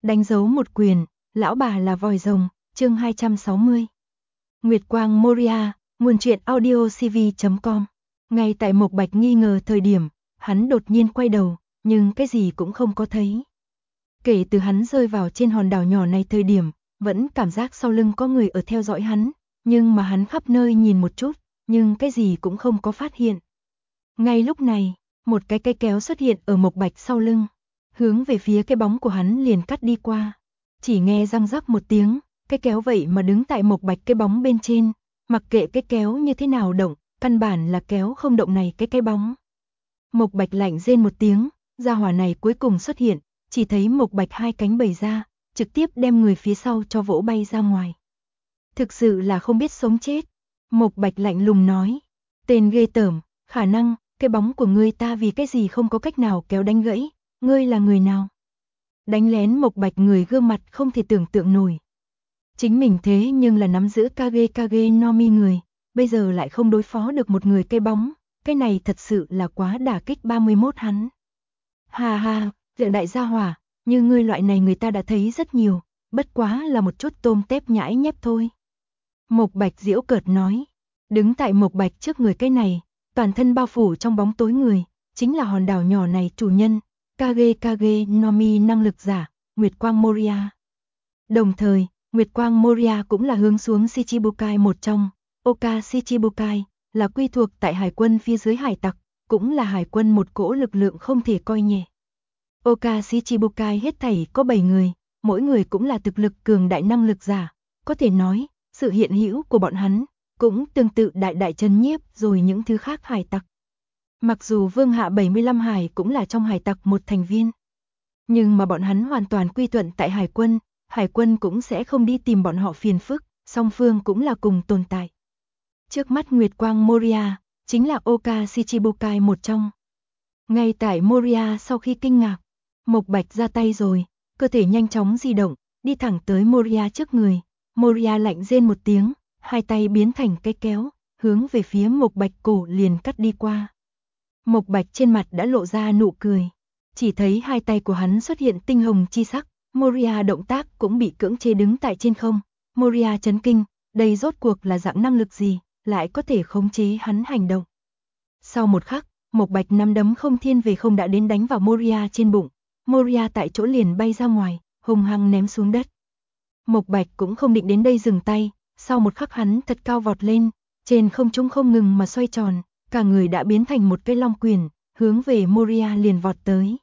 Đánh dấu một quyền, lão bà là vòi rồng, chương 260. Nguyệt Quang Moria, nguồn truyện audio cv.com. Ngay tại Mộc Bạch nghi ngờ thời điểm, hắn đột nhiên quay đầu, nhưng cái gì cũng không có thấy. Kể từ hắn rơi vào trên hòn đảo nhỏ này thời điểm, vẫn cảm giác sau lưng có người ở theo dõi hắn, nhưng mà hắn khắp nơi nhìn một chút, nhưng cái gì cũng không có phát hiện. Ngay lúc này, một cái cây kéo xuất hiện ở Mộc Bạch sau lưng, hướng về phía cái bóng của hắn liền cắt đi qua. Chỉ nghe răng rắc một tiếng, cái kéo vậy mà đứng tại Mộc Bạch cái bóng bên trên, mặc kệ cái kéo như thế nào động, căn bản là kéo không động này cái bóng. Mộc Bạch lạnh rên một tiếng, gia hỏa này cuối cùng xuất hiện, chỉ thấy Mộc Bạch hai cánh bày ra, trực tiếp đem người phía sau cho vỗ bay ra ngoài. Thực sự là không biết sống chết. Mộc Bạch lạnh lùng nói, tên ghê tởm, khả năng, cái bóng của ngươi ta vì cái gì không có cách nào kéo đánh gãy, ngươi là người nào? Đánh lén Mộc Bạch người gương mặt không thể tưởng tượng nổi. Chính mình thế nhưng là nắm giữ Kage no Mi người, bây giờ lại không đối phó được một người cây bóng, cái này thật sự là quá đả kích 31 hắn. Hà hà, lượng đại gia hỏa, như ngươi loại này người ta đã thấy rất nhiều, bất quá là một chút tôm tép nhãi nhép thôi. Mộc Bạch giễu cợt nói, đứng tại Mộc Bạch trước người cái này, toàn thân bao phủ trong bóng tối người, chính là hòn đảo nhỏ này chủ nhân, Kage no Mi năng lực giả, Nguyệt Quang Moria. Đồng thời, Nguyệt Quang Moria cũng là hướng xuống Shichibukai một trong, Oka Shichibukai, là quy thuộc tại hải quân phía dưới hải tặc, cũng là hải quân một cỗ lực lượng không thể coi nhẹ. Oka Shichibukai hết thảy có 7 người, mỗi người cũng là thực lực cường đại năng lực giả, có thể nói, sự hiện hữu của bọn hắn cũng tương tự đại trấn nhiếp rồi những thứ khác hải tặc. Mặc dù Vương Hạ 75 hải cũng là trong hải tặc một thành viên, nhưng mà bọn hắn hoàn toàn quy thuận tại hải quân cũng sẽ không đi tìm bọn họ phiền phức, song phương cũng là cùng tồn tại. Trước mắt Nguyệt Quang Moria, chính là Oka Shichibukai một trong. Ngay tại Moria sau khi kinh ngạc, Mộc Bạch ra tay rồi, cơ thể nhanh chóng di động, đi thẳng tới Moria trước người. Moria lạnh rên một tiếng, hai tay biến thành cái kéo, hướng về phía Mộc Bạch cổ liền cắt đi qua. Mộc Bạch trên mặt đã lộ ra nụ cười, chỉ thấy hai tay của hắn xuất hiện tinh hồng chi sắc, Moria động tác cũng bị cưỡng chế đứng tại trên không. Moria chấn kinh, đây rốt cuộc là dạng năng lực gì, lại có thể khống chế hắn hành động. Sau một khắc, Mộc Bạch nắm đấm không thiên về không đã đến đánh vào Moria trên bụng, Moria tại chỗ liền bay ra ngoài, hung hăng ném xuống đất. Mộc Bạch cũng không định đến đây dừng tay, sau một khắc hắn thật cao vọt lên, trên không trung không ngừng mà xoay tròn, cả người đã biến thành một cái long quyền, hướng về Moria liền vọt tới.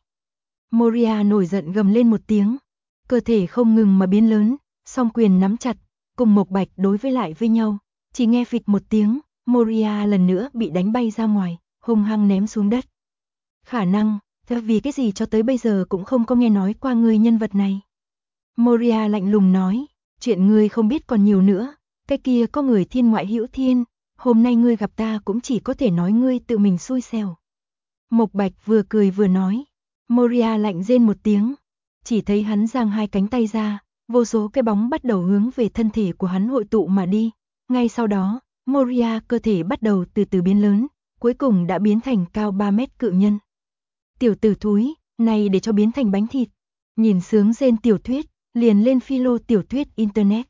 Moria nổi giận gầm lên một tiếng, cơ thể không ngừng mà biến lớn, song quyền nắm chặt, cùng Mộc Bạch đối với lại với nhau, chỉ nghe phịch một tiếng, Moria lần nữa bị đánh bay ra ngoài, hung hăng ném xuống đất. Khả năng, vì cái gì cho tới bây giờ cũng không có nghe nói qua người nhân vật này. Moria lạnh lùng nói, chuyện ngươi không biết còn nhiều nữa, cái kia có người thiên ngoại hữu thiên, hôm nay ngươi gặp ta cũng chỉ có thể nói ngươi tự mình xui xẻo. Mộc Bạch vừa cười vừa nói, Moria lạnh rên một tiếng, chỉ thấy hắn giang hai cánh tay ra, vô số cái bóng bắt đầu hướng về thân thể của hắn hội tụ mà đi. Ngay sau đó, Moria cơ thể bắt đầu từ từ biến lớn, cuối cùng đã biến thành cao 3 mét cự nhân. Tiểu tử thúi, này để cho biến thành bánh thịt. Nhìn sướng rên tiểu thuyết, liền lên philo tiểu thuyết internet.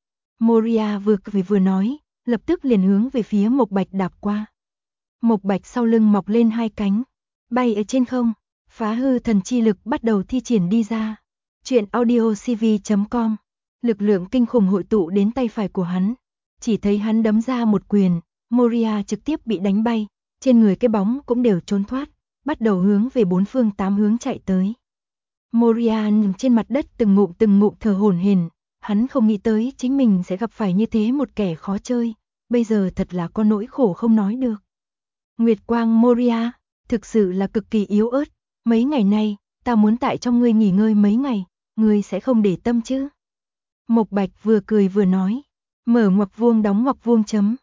Moria vừa cười vừa nói, lập tức liền hướng về phía Mộc Bạch đạp qua. Mộc Bạch sau lưng mọc lên hai cánh, bay ở trên không, phá hư thần chi lực bắt đầu thi triển đi ra. Truyện audio cv.com. Lực lượng kinh khủng hội tụ đến tay phải của hắn, chỉ thấy hắn đấm ra một quyền, Moria trực tiếp bị đánh bay, trên người cái bóng cũng đều trốn thoát, bắt đầu hướng về bốn phương tám hướng chạy tới. Moria nằm trên mặt đất từng ngụm thở hổn hển, hắn không nghĩ tới chính mình sẽ gặp phải như thế một kẻ khó chơi, bây giờ thật là có nỗi khổ không nói được. Nguyệt Quang Moria, thực sự là cực kỳ yếu ớt, mấy ngày nay, ta muốn tại trong ngươi nghỉ ngơi mấy ngày, ngươi sẽ không để tâm chứ? Mộc Bạch vừa cười vừa nói, mở ngoặc vuông đóng ngoặc vuông chấm.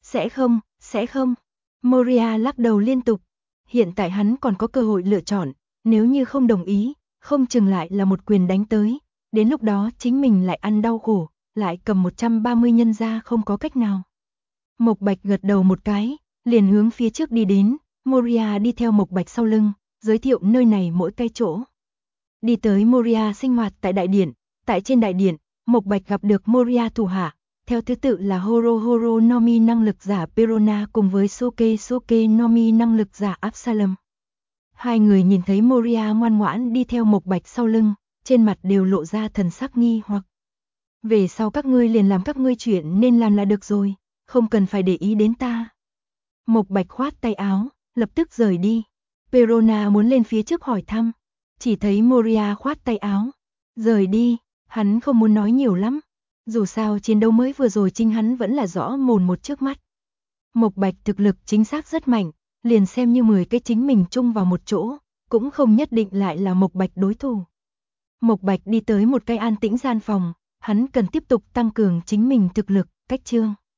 Sẽ không. Moria lắc đầu liên tục, hiện tại hắn còn có cơ hội lựa chọn, nếu như không đồng ý, không chừng lại là một quyền đánh tới, đến lúc đó chính mình lại ăn đau khổ, lại cầm 130 nhân ra không có cách nào. Mộc Bạch gật đầu một cái, liền hướng phía trước đi đến, Moria đi theo Mộc Bạch sau lưng, giới thiệu nơi này mỗi cái chỗ. Đi tới Moria sinh hoạt tại đại điện, tại trên đại điện, Mộc Bạch gặp được Moria thủ hạ, theo thứ tự là Horo Horo Nomi năng lực giả Perona cùng với Soke Soke Nomi năng lực giả Absalom. Hai người nhìn thấy Moria ngoan ngoãn đi theo Mộc Bạch sau lưng, trên mặt đều lộ ra thần sắc nghi hoặc. Về sau các ngươi liền làm các ngươi chuyện nên làm là được rồi, không cần phải để ý đến ta. Mộc Bạch khoát tay áo, lập tức rời đi. Perona muốn lên phía trước hỏi thăm, chỉ thấy Moria khoát tay áo, rời đi, hắn không muốn nói nhiều lắm. Dù sao chiến đấu mới vừa rồi chính hắn vẫn là rõ mồn một trước mắt. Mộc Bạch thực lực chính xác rất mạnh, liền xem như 10 cái chính mình chung vào một chỗ, cũng không nhất định lại là Mộc Bạch đối thủ. Mộc Bạch đi tới một cái an tĩnh gian phòng, hắn cần tiếp tục tăng cường chính mình thực lực, cách chương.